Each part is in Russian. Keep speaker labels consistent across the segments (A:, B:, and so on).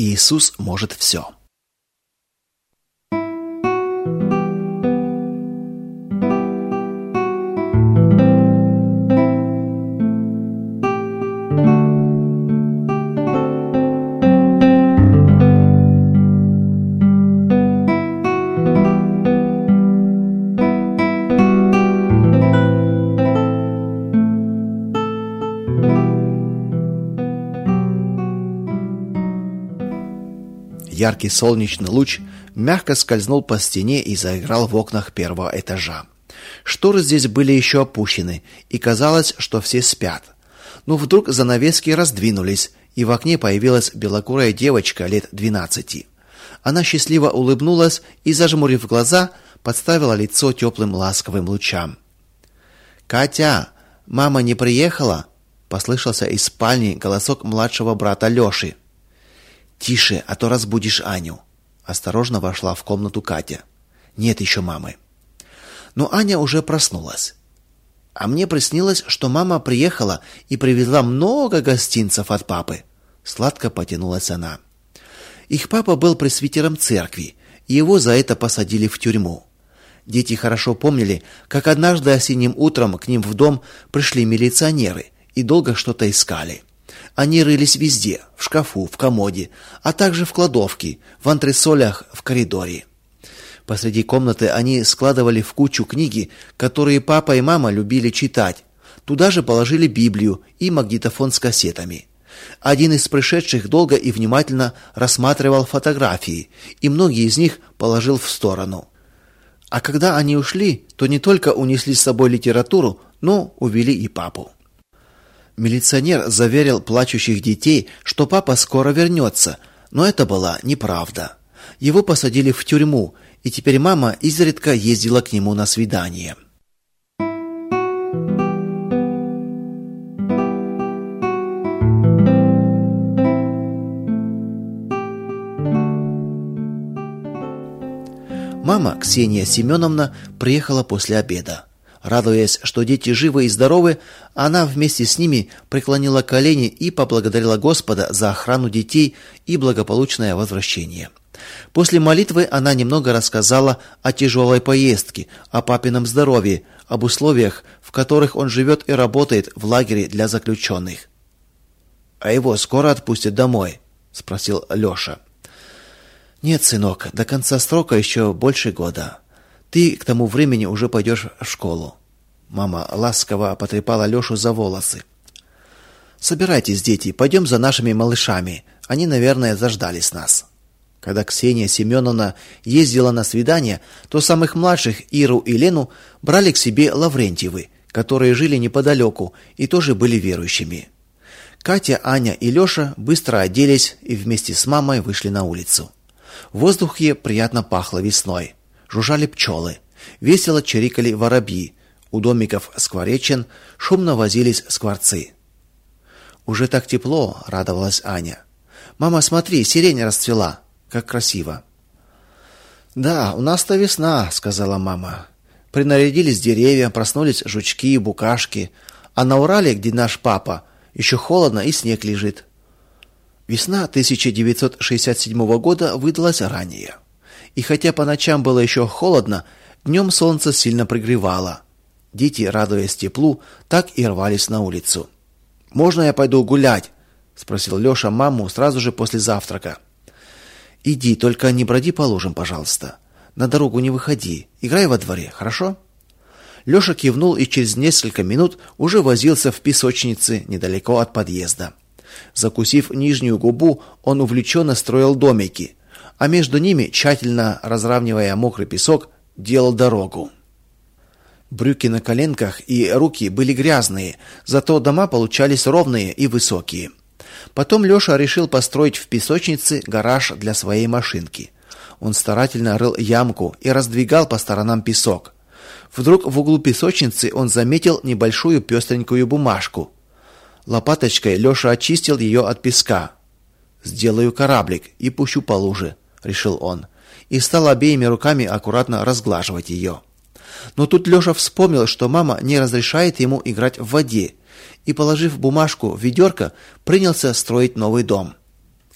A: Иисус может все. Яркий солнечный луч мягко скользнул по стене и заиграл в окнах первого этажа. Шторы здесь были еще опущены, и казалось, что все спят. Но вдруг занавески раздвинулись, и в окне появилась белокурая девочка лет 12. Она счастливо улыбнулась и, зажмурив глаза, подставила лицо теплым ласковым лучам. «Катя, мама не приехала?» — послышался из спальни голосок младшего брата Лёши. «Тише, а то разбудишь Аню». Осторожно вошла в комнату Катя. «Нет еще мамы». Но Аня уже проснулась. «А мне приснилось, что мама приехала и привезла много гостинцев от папы». Сладко потянулась она. Их папа был пресвитером церкви, и его за это посадили в тюрьму. Дети хорошо помнили, как однажды осенним утром к ним в дом пришли милиционеры и долго что-то искали. Они рылись везде: в шкафу, в комоде, а также в кладовке, в антресолях, в коридоре. Посреди комнаты они складывали в кучу книги, которые папа и мама любили читать. Туда же положили Библию и магнитофон с кассетами. Один из пришедших долго и внимательно рассматривал фотографии, и многие из них положил в сторону. А когда они ушли, то не только унесли с собой литературу, но увели и папу. Милиционер заверил плачущих детей, что папа скоро вернется, но это была неправда. Его посадили в тюрьму, и теперь мама изредка ездила к нему на свидание. Мама, Ксения Семеновна, приехала после обеда. Радуясь, что дети живы и здоровы, она вместе с ними преклонила колени и поблагодарила Господа за охрану детей и благополучное возвращение. После молитвы она немного рассказала о тяжелой поездке, о папином здоровье, об условиях, в которых он живет и работает в лагере для заключенных. «А его скоро отпустят домой?» – спросил Леша. «Нет, сынок, до конца срока еще больше года. Ты к тому времени уже пойдешь в школу». Мама ласково потрепала Лешу за волосы. «Собирайтесь, дети, пойдем за нашими малышами. Они, наверное, заждались нас». Когда Ксения Семеновна ездила на свидания, то самых младших, Иру и Лену, брали к себе Лаврентьевы, которые жили неподалеку и тоже были верующими. Катя, Аня и Леша быстро оделись и вместе с мамой вышли на улицу. В воздухе приятно пахло весной. Жужжали пчелы, весело чирикали воробьи, у домиков скворечен шумно возились скворцы. «Уже так тепло», — радовалась Аня. «Мама, смотри, сирень расцвела, как красиво». «Да, у нас-то весна», — сказала мама. «Принарядились деревья, проснулись жучки и букашки, а на Урале, где наш папа, еще холодно и снег лежит». Весна 1967 года выдалась ранее. И хотя по ночам было еще холодно, днем солнце сильно пригревало. Дети, радуясь теплу, так и рвались на улицу. «Можно я пойду гулять?» – спросил Леша маму сразу же после завтрака. «Иди, только не броди по лужам, пожалуйста. На дорогу не выходи, играй во дворе, хорошо?» Леша кивнул и через несколько минут уже возился в песочнице недалеко от подъезда. Закусив нижнюю губу, он увлеченно строил домики, а между ними, тщательно разравнивая мокрый песок, делал дорогу. Брюки на коленках и руки были грязные, зато дома получались ровные и высокие. Потом Леша решил построить в песочнице гараж для своей машинки. Он старательно рыл ямку и раздвигал по сторонам песок. Вдруг в углу песочницы он заметил небольшую пестренькую бумажку. Лопаточкой Леша очистил ее от песка. «Сделаю кораблик и пущу по луже», — решил он, и стал обеими руками аккуратно разглаживать ее. Но тут Леша вспомнил, что мама не разрешает ему играть в воде, и, положив бумажку в ведерко, принялся строить новый дом.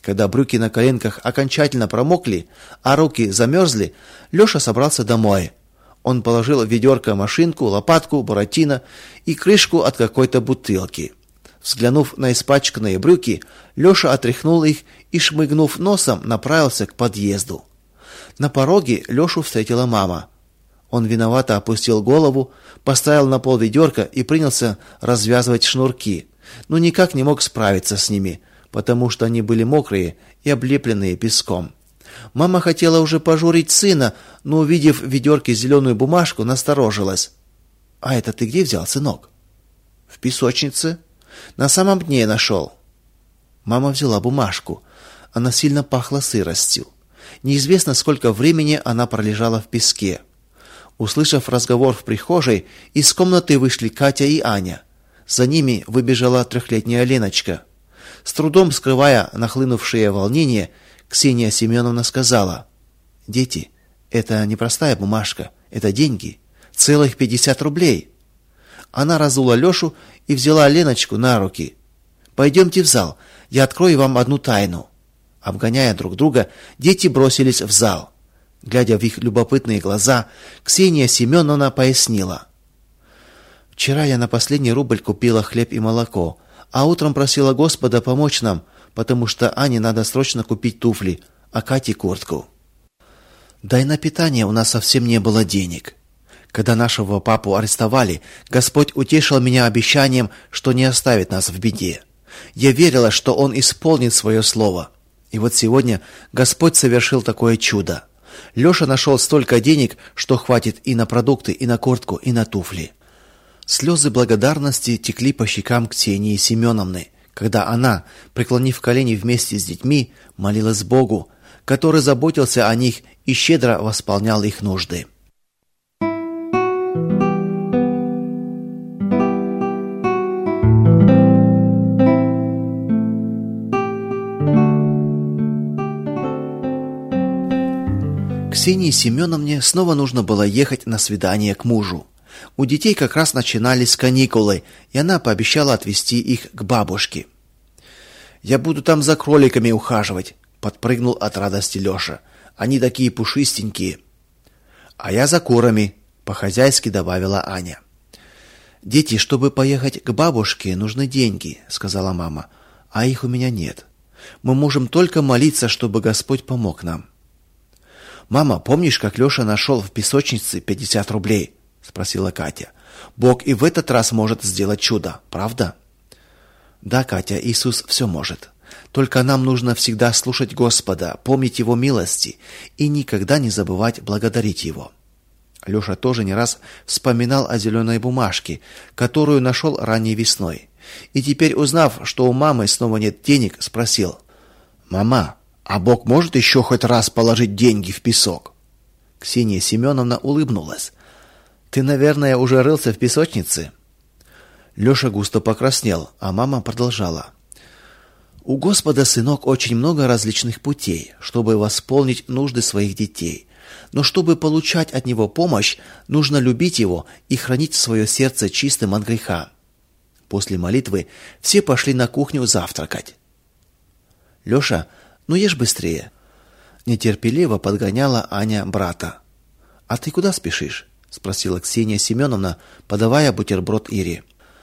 A: Когда брюки на коленках окончательно промокли, а руки замерзли, Леша собрался домой. Он положил в ведерко машинку, лопатку, буратино и крышку от какой-то бутылки. Взглянув на испачканные брюки, Леша отряхнул их и, шмыгнув носом, направился к подъезду. На пороге Лешу встретила мама. Он виновато опустил голову, поставил на пол ведерко и принялся развязывать шнурки, но никак не мог справиться с ними, потому что они были мокрые и облепленные песком. Мама хотела уже пожурить сына, но, увидев в ведерке зеленую бумажку, насторожилась. «А это ты где взял, сынок?» «В песочнице. На самом дне нашел». Мама взяла бумажку. Она сильно пахла сыростью. Неизвестно, сколько времени она пролежала в песке. Услышав разговор в прихожей, из комнаты вышли Катя и Аня. За ними выбежала 3-летняя Леночка. С трудом скрывая нахлынувшее волнение, Ксения Семеновна сказала: «Дети, это не простая бумажка, это деньги, целых 50 рублей». Она разула Лешу и взяла Леночку на руки. «Пойдемте в зал, я открою вам одну тайну». Обгоняя друг друга, дети бросились в зал. Глядя в их любопытные глаза, Ксения Семеновна пояснила: «Вчера я на последний рубль купила хлеб и молоко, а утром просила Господа помочь нам, потому что Ане надо срочно купить туфли, а Кате куртку. Да и на питание у нас совсем не было денег. Когда нашего папу арестовали, Господь утешил меня обещанием, что не оставит нас в беде. Я верила, что Он исполнит свое слово. И вот сегодня Господь совершил такое чудо. Леша нашел столько денег, что хватит и на продукты, и на куртку, и на туфли». Слезы благодарности текли по щекам Ксении Семеновны, когда она, преклонив колени вместе с детьми, молилась Богу, который заботился о них и щедро восполнял их нужды. Ксении Семеновне снова нужно было ехать на свидание к мужу. У детей как раз начинались каникулы, и она пообещала отвезти их к бабушке. «Я буду там за кроликами ухаживать», — подпрыгнул от радости Леша. «Они такие пушистенькие». «А я за курами», — по-хозяйски добавила Аня. «Дети, чтобы поехать к бабушке, нужны деньги», — сказала мама. «А их у меня нет. Мы можем только молиться, чтобы Господь помог нам». «Мама, помнишь, как Леша нашел в песочнице 50 рублей?» — спросила Катя. «Бог и в этот раз может сделать чудо, правда?» «Да, Катя, Иисус все может. Только нам нужно всегда слушать Господа, помнить Его милости и никогда не забывать благодарить Его». Леша тоже не раз вспоминал о зеленой бумажке, которую нашел ранней весной. И теперь, узнав, что у мамы снова нет денег, спросил: «Мама, а Бог может еще хоть раз положить деньги в песок?» Ксения Семеновна улыбнулась. «Ты, наверное, уже рылся в песочнице?» Леша густо покраснел, а мама продолжала: «У Господа, сынок, очень много различных путей, чтобы восполнить нужды своих детей. Но чтобы получать от Него помощь, нужно любить Его и хранить свое сердце чистым от греха». После молитвы все пошли на кухню завтракать. «Леша, ну ешь быстрее!» Нетерпеливо подгоняла Аня брата. «А ты куда спешишь?» — спросила Ксения Семеновна, подавая бутерброд Ире.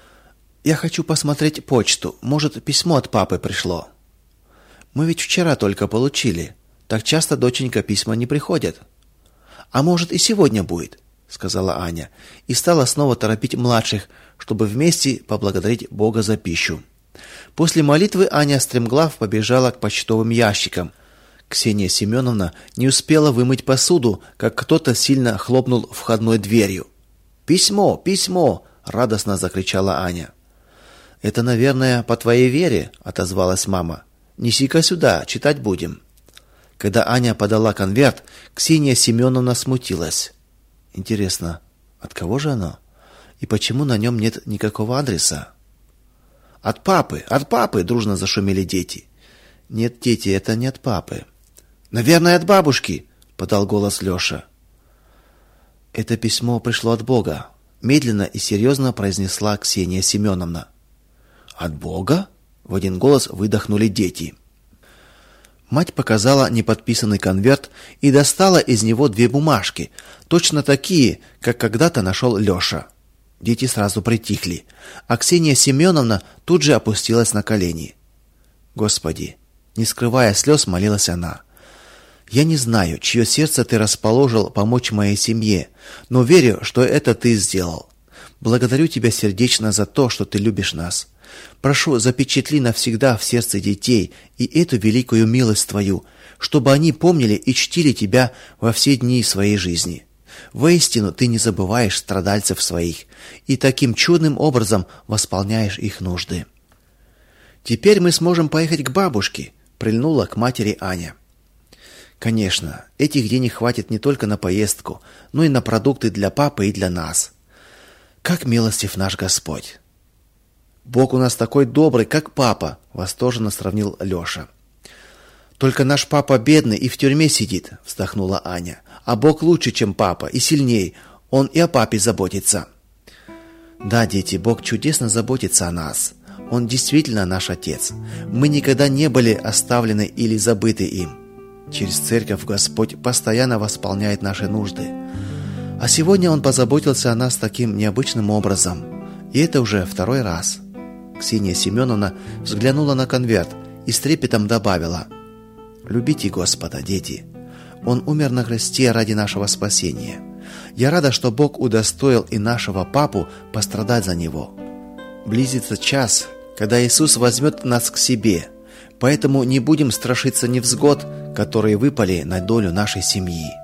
A: «Я хочу посмотреть почту. Может, письмо от папы пришло». «Мы ведь вчера только получили. Так часто, доченька, письма не приходят». «А может, и сегодня будет», — сказала Аня, и стала снова торопить младших, чтобы вместе поблагодарить Бога за пищу. После молитвы Аня стремглав побежала к почтовым ящикам. Ксения Семеновна не успела вымыть посуду, как кто-то сильно хлопнул входной дверью. «Письмо! Письмо!» — радостно закричала Аня. «Это, наверное, по твоей Вере», — отозвалась мама. «Неси-ка сюда, читать будем». Когда Аня подала конверт, Ксения Семеновна смутилась. «Интересно, от кого же оно? И почему на нем нет никакого адреса?» От папы! — дружно зашумели дети. «Нет, дети, это не от папы». «Наверное, от бабушки», — подал голос Леша. «Это письмо пришло от Бога», — медленно и серьезно произнесла Ксения Семеновна. «От Бога?» — в один голос выдохнули дети. Мать показала неподписанный конверт и достала из него 2 бумажки, точно такие, как когда-то нашел Леша. Дети сразу притихли, а Ксения Семеновна тут же опустилась на колени. «Господи!» — не скрывая слез, молилась она. «Я не знаю, чье сердце ты расположил помочь моей семье, но верю, что это ты сделал. Благодарю тебя сердечно за то, что ты любишь нас. Прошу, запечатли навсегда в сердце детей и эту великую милость твою, чтобы они помнили и чтили тебя во все дни своей жизни. Воистину, ты не забываешь страдальцев своих и таким чудным образом восполняешь их нужды». «Теперь мы сможем поехать к бабушке», — прильнула к матери Аня. «Конечно, этих денег хватит не только на поездку, но и на продукты для папы и для нас. Как милостив наш Господь!» «Бог у нас такой добрый, как папа», — восторженно сравнил Леша. «Только наш папа бедный и в тюрьме сидит», — вздохнула Аня. «А Бог лучше, чем папа, и сильней. Он и о папе заботится». «Да, дети, Бог чудесно заботится о нас. Он действительно наш Отец. Мы никогда не были оставлены или забыты им. Через церковь Господь постоянно восполняет наши нужды. А сегодня Он позаботился о нас таким необычным образом. И это уже 2-й раз». Ксения Семеновна взглянула на конверт и с трепетом добавила: «Любите Господа, дети. Он умер на кресте ради нашего спасения. Я рада, что Бог удостоил и нашего папу пострадать за него. Близится час, когда Иисус возьмет нас к себе, поэтому не будем страшиться невзгод, которые выпали на долю нашей семьи».